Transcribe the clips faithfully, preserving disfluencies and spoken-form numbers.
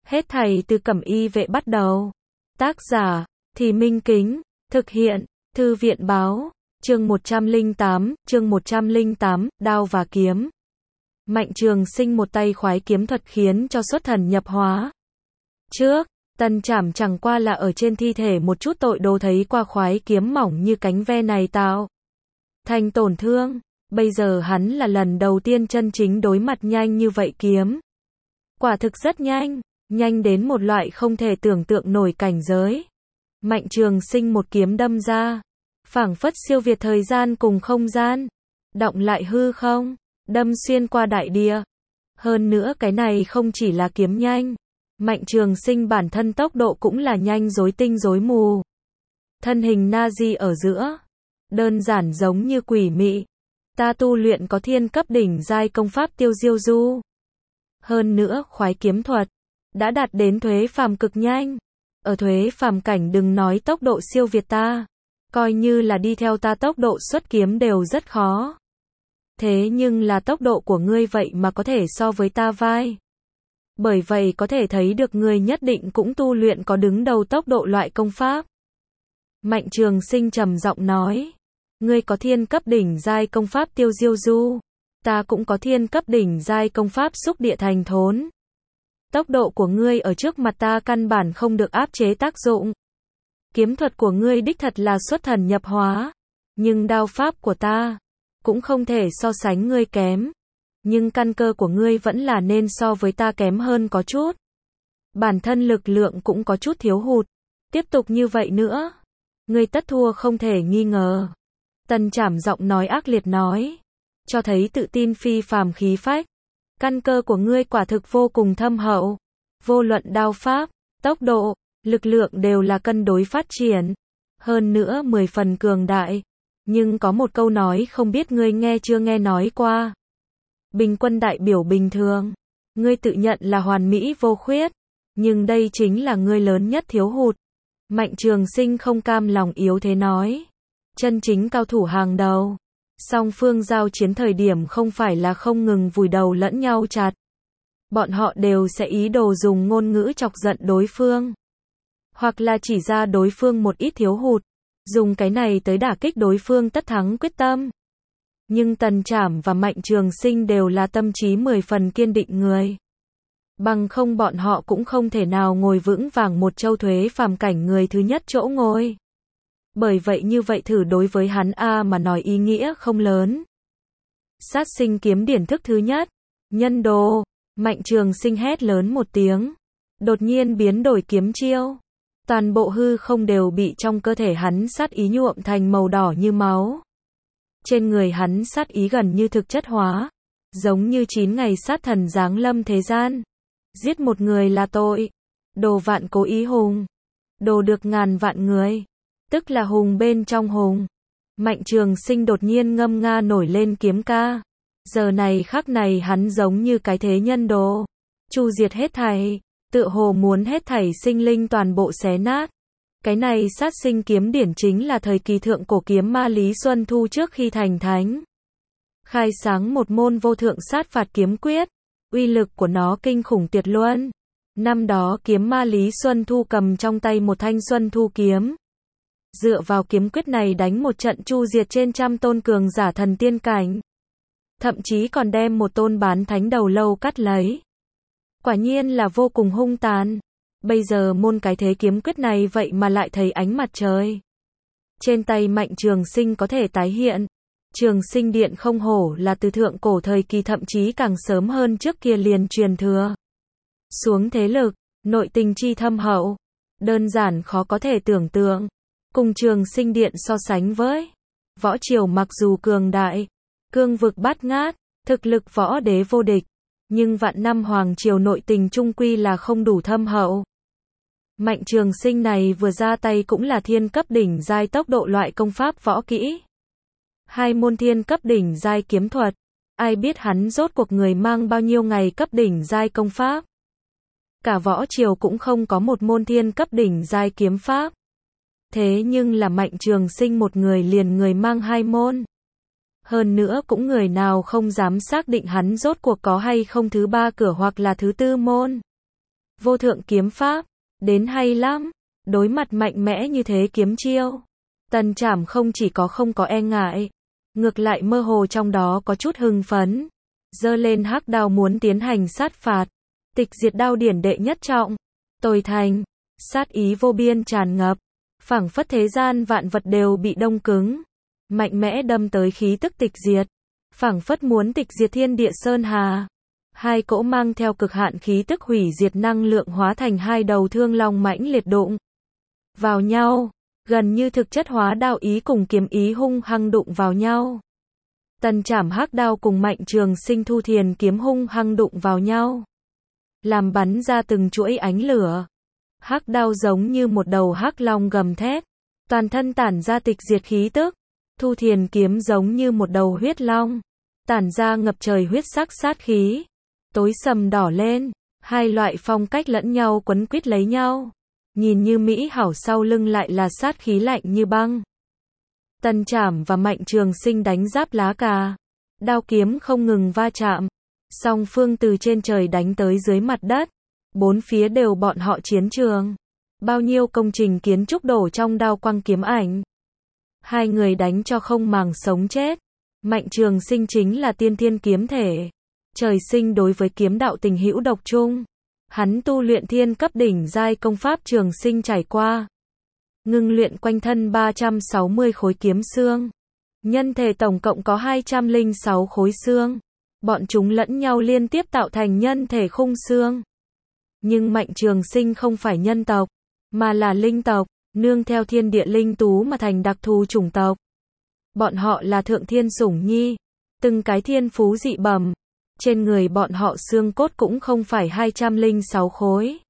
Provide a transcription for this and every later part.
Hết thảy từ Cẩm Y vệ bắt đầu. Tác giả, Thì Minh Kính, thực hiện, Thư viện báo, chương một trăm lẻ tám, chương một trăm lẻ tám, đao và kiếm. Mạnh Trường Sinh một tay khoái kiếm thuật khiến cho xuất thần nhập hóa. Trước, Tần Trảm chẳng qua là ở trên thi thể một chút tội đồ thấy qua khoái kiếm mỏng như cánh ve này tạo thành tổn thương. Bây giờ hắn là lần đầu tiên chân chính đối mặt nhanh như vậy kiếm. Quả thực rất nhanh, nhanh đến một loại không thể tưởng tượng nổi cảnh giới. Mạnh Trường Sinh một kiếm đâm ra, phảng phất siêu việt thời gian cùng không gian, động lại hư không, đâm xuyên qua đại địa. Hơn nữa cái này không chỉ là kiếm nhanh, Mạnh Trường Sinh bản thân tốc độ cũng là nhanh rối tinh rối mù. Thân hình Nazi ở giữa, đơn giản giống như quỷ mị. Ta tu luyện có thiên cấp đỉnh giai công pháp tiêu diêu du. Hơn nữa khoái kiếm thuật đã đạt đến thuế phàm cực nhanh. Ở thuế phàm cảnh đừng nói tốc độ siêu việt ta, coi như là đi theo ta tốc độ xuất kiếm đều rất khó. Thế nhưng là tốc độ của ngươi vậy mà có thể so với ta vai. Bởi vậy có thể thấy được ngươi nhất định cũng tu luyện có đứng đầu tốc độ loại công pháp. Mạnh Trường Sinh trầm giọng nói, ngươi có thiên cấp đỉnh giai công pháp tiêu diêu du, ta cũng có thiên cấp đỉnh giai công pháp xúc địa thành thốn. Tốc độ của ngươi ở trước mặt ta căn bản không được áp chế tác dụng. Kiếm thuật của ngươi đích thật là xuất thần nhập hóa, nhưng đao pháp của ta cũng không thể so sánh ngươi kém. Nhưng căn cơ của ngươi vẫn là nên so với ta kém hơn có chút. Bản thân lực lượng cũng có chút thiếu hụt. Tiếp tục như vậy nữa, ngươi tất thua không thể nghi ngờ. Tần Trảm giọng nói ác liệt nói, cho thấy tự tin phi phàm khí phách. Căn cơ của ngươi quả thực vô cùng thâm hậu. Vô luận đao pháp, tốc độ, lực lượng đều là cân đối phát triển. Hơn nữa mười phần cường đại. Nhưng có một câu nói không biết ngươi nghe chưa nghe nói qua. Bình quân đại biểu bình thường. Ngươi tự nhận là hoàn mỹ vô khuyết. Nhưng đây chính là ngươi lớn nhất thiếu hụt. Mạnh Trường Sinh không cam lòng yếu thế nói. Chân chính cao thủ hàng đầu. Song phương giao chiến thời điểm không phải là không ngừng vùi đầu lẫn nhau chặt. Bọn họ đều sẽ ý đồ dùng ngôn ngữ chọc giận đối phương. Hoặc là chỉ ra đối phương một ít thiếu hụt. Dùng cái này tới đả kích đối phương tất thắng quyết tâm. Nhưng Tần Trảm và Mạnh Trường Sinh đều là tâm trí mười phần kiên định người. Bằng không bọn họ cũng không thể nào ngồi vững vàng một châu thuế phàm cảnh người thứ nhất chỗ ngồi. Bởi vậy như vậy thử đối với hắn A mà nói ý nghĩa không lớn. Sát sinh kiếm điển thức thứ nhất. Nhân đồ. Mạnh Trường Sinh hét lớn một tiếng. Đột nhiên biến đổi kiếm chiêu. Toàn bộ hư không đều bị trong cơ thể hắn sát ý nhuộm thành màu đỏ như máu. Trên người hắn sát ý gần như thực chất hóa. Giống như chín ngày sát thần giáng lâm thế gian. Giết một người là tội. Đồ vạn cố ý hùng. Đồ được ngàn vạn người. Tức là hùng bên trong hùng. Mạnh Trường Sinh đột nhiên ngâm nga nổi lên kiếm ca. Giờ này khắc này hắn giống như cái thế nhân đồ. Chu diệt hết thảy. Tựa hồ muốn hết thảy sinh linh toàn bộ xé nát. Cái này sát sinh kiếm điển chính là thời kỳ thượng cổ kiếm ma Lý Xuân Thu trước khi thành thánh. Khai sáng một môn vô thượng sát phạt kiếm quyết. Uy lực của nó kinh khủng tuyệt luân. Năm đó kiếm ma Lý Xuân Thu cầm trong tay một thanh Xuân Thu kiếm. Dựa vào kiếm quyết này đánh một trận chu diệt trên trăm tôn cường giả thần tiên cảnh. Thậm chí còn đem một tôn bán thánh đầu lâu cắt lấy. Quả nhiên là vô cùng hung tàn. Bây giờ môn cái thế kiếm quyết này vậy mà lại thấy ánh mặt trời. Trên tay Mạnh Trường Sinh có thể tái hiện. Trường Sinh điện không hổ là từ thượng cổ thời kỳ thậm chí càng sớm hơn trước kia liền truyền thừa. Xuống thế lực, nội tình chi thâm hậu. Đơn giản khó có thể tưởng tượng. Cùng Trường Sinh điện so sánh với võ triều mặc dù cường đại, cương vực bát ngát, thực lực võ đế vô địch. Nhưng vạn năm hoàng triều nội tình trung quy là không đủ thâm hậu. Mạnh Trường Sinh này vừa ra tay cũng là thiên cấp đỉnh giai tốc độ loại công pháp võ kỹ. Hai môn thiên cấp đỉnh giai kiếm thuật. Ai biết hắn rốt cuộc người mang bao nhiêu ngày cấp đỉnh giai công pháp. Cả võ triều cũng không có một môn thiên cấp đỉnh giai kiếm pháp. Thế nhưng là Mạnh Trường Sinh một người liền người mang hai môn. Hơn nữa cũng người nào không dám xác định hắn rốt cuộc có hay không thứ ba cửa hoặc là thứ tư môn. Vô thượng kiếm pháp, đến hay lắm. Đối mặt mạnh mẽ như thế kiếm chiêu, Tần Trảm không chỉ có không có e ngại, ngược lại mơ hồ trong đó có chút hưng phấn, giơ lên hắc đao muốn tiến hành sát phạt. Tịch diệt đao điển đệ nhất trọng, tồi thành, sát ý vô biên tràn ngập, phảng phất thế gian vạn vật đều bị đông cứng, mạnh mẽ đâm tới khí tức tịch diệt, phảng phất muốn tịch diệt thiên địa sơn hà. Hai cỗ mang theo cực hạn khí tức hủy diệt năng lượng hóa thành hai đầu thương long mãnh liệt đụng vào nhau, gần như thực chất hóa đao ý cùng kiếm ý hung hăng đụng vào nhau. Tần Trảm hắc đao cùng Mạnh Trường Sinh thu thiền kiếm hung hăng đụng vào nhau, làm bắn ra từng chuỗi ánh lửa. Hắc đao giống như một đầu hắc long gầm thét, toàn thân tản ra tịch diệt khí tức. Thu thiền kiếm giống như một đầu huyết long, tản ra ngập trời huyết sắc sát khí, tối sầm đỏ lên, hai loại phong cách lẫn nhau quấn quýt lấy nhau, nhìn như mỹ hảo sau lưng lại là sát khí lạnh như băng. Tần Trảm và Mạnh Trường Sinh đánh giáp lá cà, đao kiếm không ngừng va chạm, song phương từ trên trời đánh tới dưới mặt đất, bốn phía đều bọn họ chiến trường, bao nhiêu công trình kiến trúc đổ trong đao quang kiếm ảnh. Hai người đánh cho không màng sống chết. Mạnh Trường Sinh chính là tiên thiên kiếm thể, trời sinh đối với kiếm đạo tình hữu độc trung. Hắn tu luyện thiên cấp đỉnh giai công pháp Trường Sinh trải qua, ngưng luyện quanh thân ba trăm sáu mươi khối kiếm xương. Nhân thể tổng cộng có hai trăm lẻ sáu khối xương, bọn chúng lẫn nhau liên tiếp tạo thành nhân thể khung xương. Nhưng Mạnh Trường Sinh không phải nhân tộc, mà là linh tộc, nương theo thiên địa linh tú mà thành đặc thù chủng tộc. Bọn họ là thượng thiên sủng nhi, từng cái thiên phú dị bẩm. Trên người bọn họ xương cốt cũng không phải hai trăm lẻ sáu khối,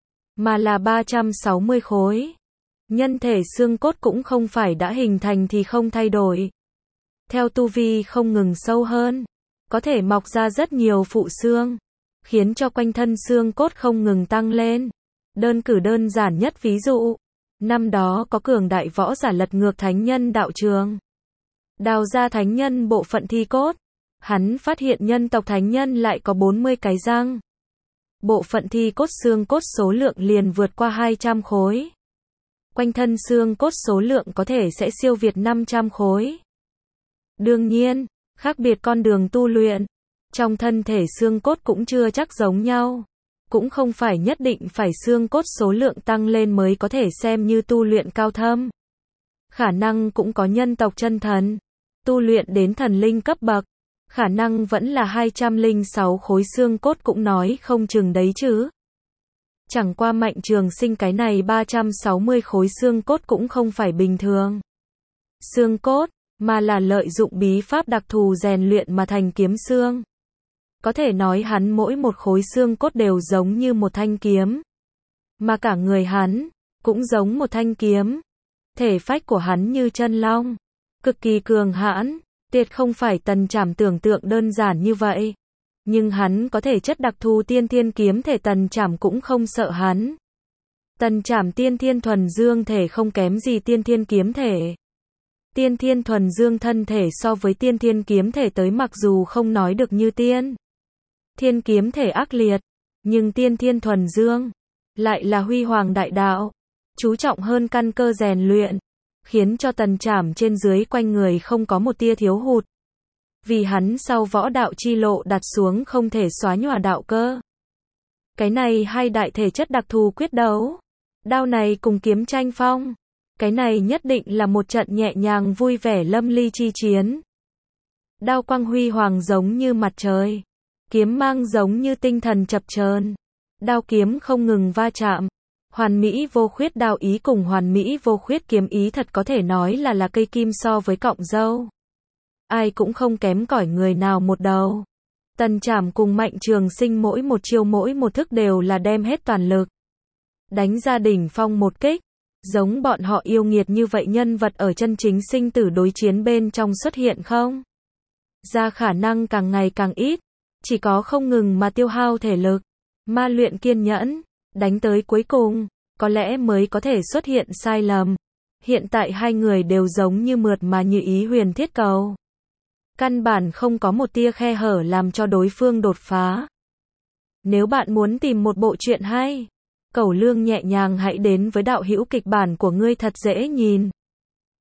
mà là ba trăm sáu mươi khối. Nhân thể xương cốt cũng không phải đã hình thành thì không thay đổi. Theo tu vi không ngừng sâu hơn, có thể mọc ra rất nhiều phụ xương, khiến cho quanh thân xương cốt không ngừng tăng lên. Đơn cử đơn giản nhất ví dụ, năm đó có cường đại võ giả lật ngược thánh nhân đạo trường, đào ra thánh nhân bộ phận thi cốt. Hắn phát hiện nhân tộc thánh nhân lại có bốn mươi cái răng. Bộ phận thi cốt xương cốt số lượng liền vượt qua hai trăm khối. Quanh thân xương cốt số lượng có thể sẽ siêu việt năm trăm khối. Đương nhiên, khác biệt con đường tu luyện, trong thân thể xương cốt cũng chưa chắc giống nhau. Cũng không phải nhất định phải xương cốt số lượng tăng lên mới có thể xem như tu luyện cao thâm. Khả năng cũng có nhân tộc chân thần, tu luyện đến thần linh cấp bậc, khả năng vẫn là hai trăm lẻ sáu khối xương cốt cũng nói không chừng đấy chứ. Chẳng qua Mạnh Trường Sinh cái này ba trăm sáu mươi khối xương cốt cũng không phải bình thường xương cốt, mà là lợi dụng bí pháp đặc thù rèn luyện mà thành kiếm xương. Có thể nói hắn mỗi một khối xương cốt đều giống như một thanh kiếm, mà cả người hắn cũng giống một thanh kiếm. Thể phách của hắn như chân long, cực kỳ cường hãn, tuyệt không phải Tần Trảm tưởng tượng đơn giản như vậy. Nhưng hắn có thể chất đặc thù tiên thiên kiếm thể, Tần Trảm cũng không sợ hắn. Tần Trảm tiên thiên thuần dương thể không kém gì tiên thiên kiếm thể. Tiên thiên thuần dương thân thể so với tiên thiên kiếm thể tới mặc dù không nói được như tiên thiên kiếm thể ác liệt, nhưng tiên thiên thuần dương lại là huy hoàng đại đạo, chú trọng hơn căn cơ rèn luyện, khiến cho Tần Trảm trên dưới quanh người không có một tia thiếu hụt. Vì hắn sau võ đạo chi lộ đặt xuống không thể xóa nhòa đạo cơ. Cái này hai đại thể chất đặc thù quyết đấu, đao này cùng kiếm tranh phong, cái này nhất định là một trận nhẹ nhàng vui vẻ lâm ly chi chiến. Đao quang huy hoàng giống như mặt trời, kiếm mang giống như tinh thần chập chờn. Đao kiếm không ngừng va chạm, hoàn mỹ vô khuyết đao ý cùng hoàn mỹ vô khuyết kiếm ý thật có thể nói là là cây kim so với cọng dâu. Ai cũng không kém cỏi người nào một đầu. Tần Trảm cùng Mạnh Trường Sinh mỗi một chiêu mỗi một thức đều là đem hết toàn lực, đánh ra đỉnh phong một kích. Giống bọn họ yêu nghiệt như vậy nhân vật ở chân chính sinh tử đối chiến bên trong xuất hiện không? Ra khả năng càng ngày càng ít, chỉ có không ngừng mà tiêu hao thể lực, ma luyện kiên nhẫn, đánh tới cuối cùng, có lẽ mới có thể xuất hiện sai lầm. Hiện tại hai người đều giống như mượt mà như ý huyền thiết cầu, căn bản không có một tia khe hở làm cho đối phương đột phá. Nếu bạn muốn tìm một bộ truyện hay, cẩu lương nhẹ nhàng hãy đến với đạo hữu kịch bản của ngươi thật dễ nhìn.